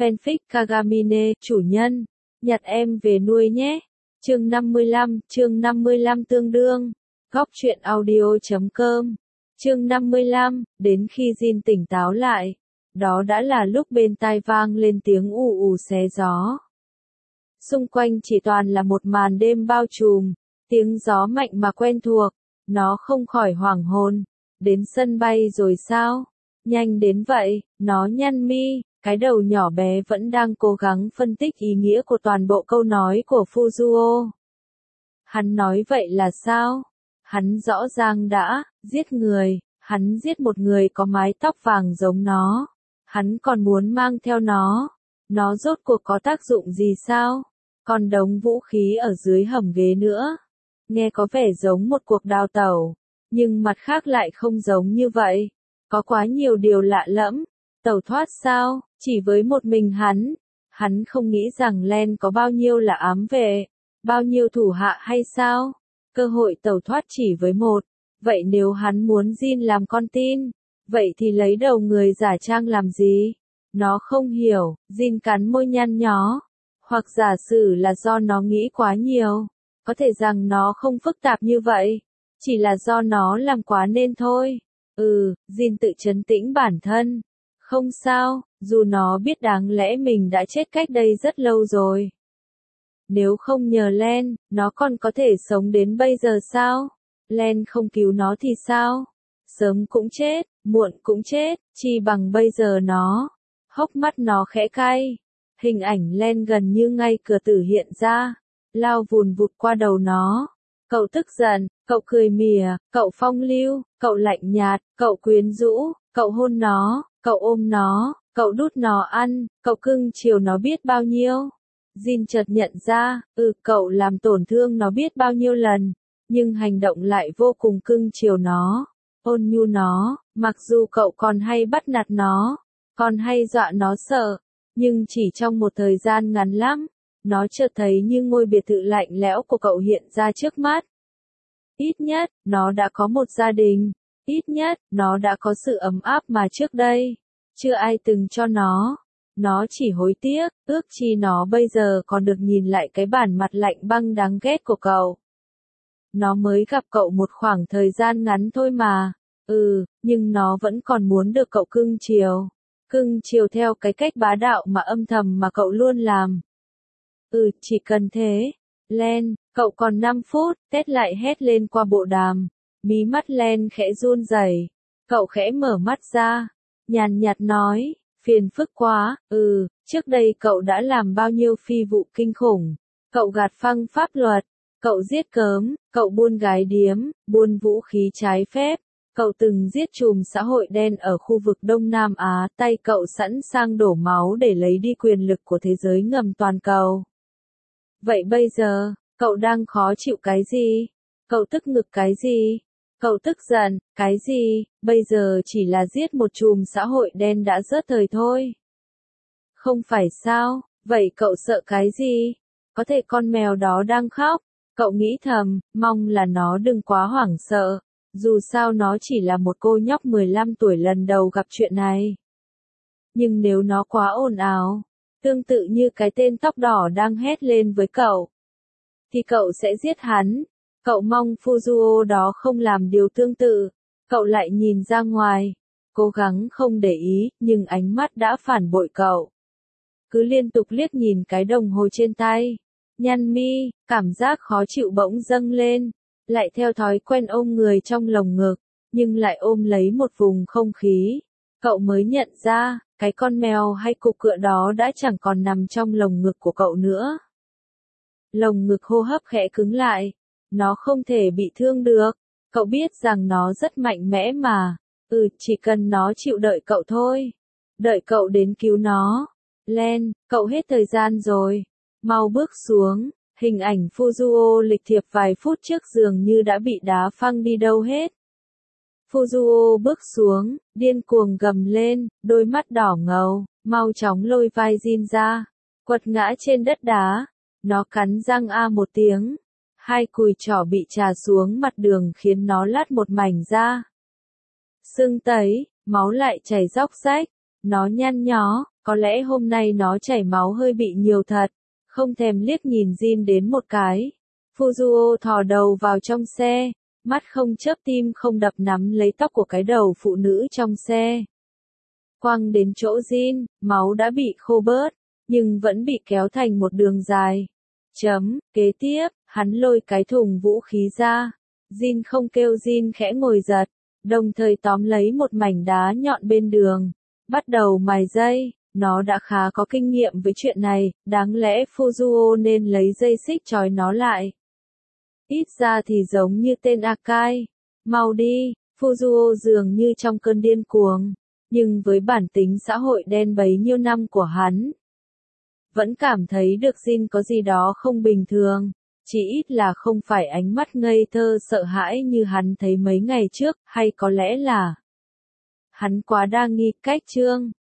Fanfic Kagamine, chủ nhân, nhặt em về nuôi nhé. Chương 55 tương đương. Góc truyện audio.com. Chương 55, đến khi Jin tỉnh táo lại. Đó đã là lúc bên tai vang lên tiếng ù ù xé gió. Xung quanh chỉ toàn là một màn đêm bao trùm, tiếng gió mạnh mà quen thuộc, nó không khỏi hoảng hồn. Đến sân bay rồi sao? Nhanh đến vậy, nó nhăn mi, cái đầu nhỏ bé vẫn đang cố gắng phân tích ý nghĩa của toàn bộ câu nói của Fuzuo. Hắn nói vậy là sao? Hắn rõ ràng đã giết người, hắn giết một người có mái tóc vàng giống nó. Hắn còn muốn mang theo nó. Nó rốt cuộc có tác dụng gì sao? Còn đống vũ khí ở dưới hầm ghế nữa. Nghe có vẻ giống một cuộc đào tẩu, nhưng mặt khác lại không giống như vậy. Có quá nhiều điều lạ lẫm. Tẩu thoát sao? Chỉ với một mình hắn không nghĩ rằng Len có bao nhiêu là ám vệ, bao nhiêu thủ hạ hay sao? Cơ hội tẩu thoát chỉ với một. Vậy nếu hắn muốn Jin làm con tin, vậy thì lấy đầu người giả trang làm gì? Nó không hiểu. Jin cắn môi nhăn nhó. Hoặc giả sử là do nó nghĩ quá nhiều. Có thể rằng nó không phức tạp như vậy. Chỉ là do nó làm quá nên thôi. Jin tự trấn tĩnh bản thân. Không sao, dù nó biết đáng lẽ mình đã chết cách đây rất lâu rồi. Nếu không nhờ Len, nó còn có thể sống đến bây giờ sao? Len không cứu nó thì sao? Sớm cũng chết, muộn cũng chết, chi bằng bây giờ nó. Hốc mắt nó khẽ cay. Hình ảnh Len gần như ngay cửa tử hiện ra, lao vùn vụt qua đầu nó. Cậu tức giận, cậu cười mỉa, cậu phong lưu, cậu lạnh nhạt, cậu quyến rũ, cậu hôn nó, cậu ôm nó, cậu đút nó ăn, cậu cưng chiều nó biết bao nhiêu. Jin chợt nhận ra, cậu làm tổn thương nó biết bao nhiêu lần, nhưng hành động lại vô cùng cưng chiều nó, ôn nhu nó, mặc dù cậu còn hay bắt nạt nó, còn hay dọa nó sợ, nhưng chỉ trong một thời gian ngắn lắm, nó chợt thấy như ngôi biệt thự lạnh lẽo của cậu hiện ra trước mắt. Ít nhất, nó đã có một gia đình. Ít nhất, nó đã có sự ấm áp mà trước đây chưa ai từng cho nó. Nó chỉ hối tiếc, ước chi nó bây giờ còn được nhìn lại cái bản mặt lạnh băng đáng ghét của cậu. Nó mới gặp cậu một khoảng thời gian ngắn thôi mà. Nhưng nó vẫn còn muốn được cậu cưng chiều. Cưng chiều theo cái cách bá đạo mà âm thầm mà cậu luôn làm. Chỉ cần thế. Len, cậu còn 5 phút, Tết lại hét lên qua bộ đàm. Mí mắt Len khẽ run rẩy. Cậu khẽ mở mắt ra, nhàn nhạt nói, phiền phức quá. Trước đây cậu đã làm bao nhiêu phi vụ kinh khủng. Cậu gạt phăng pháp luật, cậu giết cớm, cậu buôn gái điếm, buôn vũ khí trái phép. Cậu từng giết trùm xã hội đen ở khu vực Đông Nam Á, tay cậu sẵn sàng đổ máu để lấy đi quyền lực của thế giới ngầm toàn cầu. Vậy bây giờ, cậu đang khó chịu cái gì? Cậu tức ngực cái gì? Cậu tức giận, cái gì? Bây giờ chỉ là giết một trùm xã hội đen đã rớt thời thôi. Không phải sao? Vậy cậu sợ cái gì? Có thể con mèo đó đang khóc. Cậu nghĩ thầm, mong là nó đừng quá hoảng sợ. Dù sao nó chỉ là một cô nhóc 15 tuổi lần đầu gặp chuyện này. Nhưng nếu nó quá ồn ào, tương tự như cái tên tóc đỏ đang hét lên với cậu, thì cậu sẽ giết hắn. Cậu mong Fuzuo đó không làm điều tương tự. Cậu lại nhìn ra ngoài, cố gắng không để ý, nhưng ánh mắt đã phản bội cậu. Cứ liên tục liếc nhìn cái đồng hồ trên tay. Nhăn mi, cảm giác khó chịu bỗng dâng lên. Lại theo thói quen ôm người trong lồng ngực, nhưng lại ôm lấy một vùng không khí. Cậu mới nhận ra, cái con mèo hay cục cựa đó đã chẳng còn nằm trong lồng ngực của cậu nữa. Lồng ngực hô hấp khẽ cứng lại. Nó không thể bị thương được. Cậu biết rằng nó rất mạnh mẽ mà. Chỉ cần nó chịu đợi cậu thôi. Đợi cậu đến cứu nó. Len, cậu hết thời gian rồi. Mau bước xuống. Hình ảnh Fuzuo lịch thiệp vài phút trước dường như đã bị đá phăng đi đâu hết. Fuzuo bước xuống, điên cuồng gầm lên, đôi mắt đỏ ngầu, mau chóng lôi vai Jin ra. Quật ngã trên đất đá. Nó cắn răng một tiếng. Hai cùi trỏ bị trà xuống mặt đường khiến nó lát một mảnh ra. Sưng tấy, máu lại chảy róc rách. Nó nhăn nhó, Có lẽ hôm nay nó chảy máu hơi bị nhiều thật. Không thèm liếc nhìn Jin đến một cái. Fuzuo thò đầu vào trong xe, mắt không chớp tim không đập nắm lấy tóc của cái đầu phụ nữ trong xe. Quăng đến chỗ Jin, máu đã bị khô bớt, nhưng vẫn bị kéo thành một đường dài. Kế tiếp, hắn lôi cái thùng vũ khí ra. Jin không kêu, Jin khẽ ngồi giật, đồng thời tóm lấy một mảnh đá nhọn bên đường, bắt đầu mài dây. Nó đã khá có kinh nghiệm với chuyện này, đáng lẽ Fuzuo nên lấy dây xích trói nó lại. Ít ra thì giống như tên Akai. Mau đi, Fuzuo dường như trong cơn điên cuồng, nhưng với bản tính xã hội đen bấy nhiêu năm của hắn, vẫn cảm thấy được Jin có gì đó không bình thường, chỉ ít là không phải ánh mắt ngây thơ sợ hãi như hắn thấy mấy ngày trước, hay có lẽ là hắn quá đa nghi cách chương.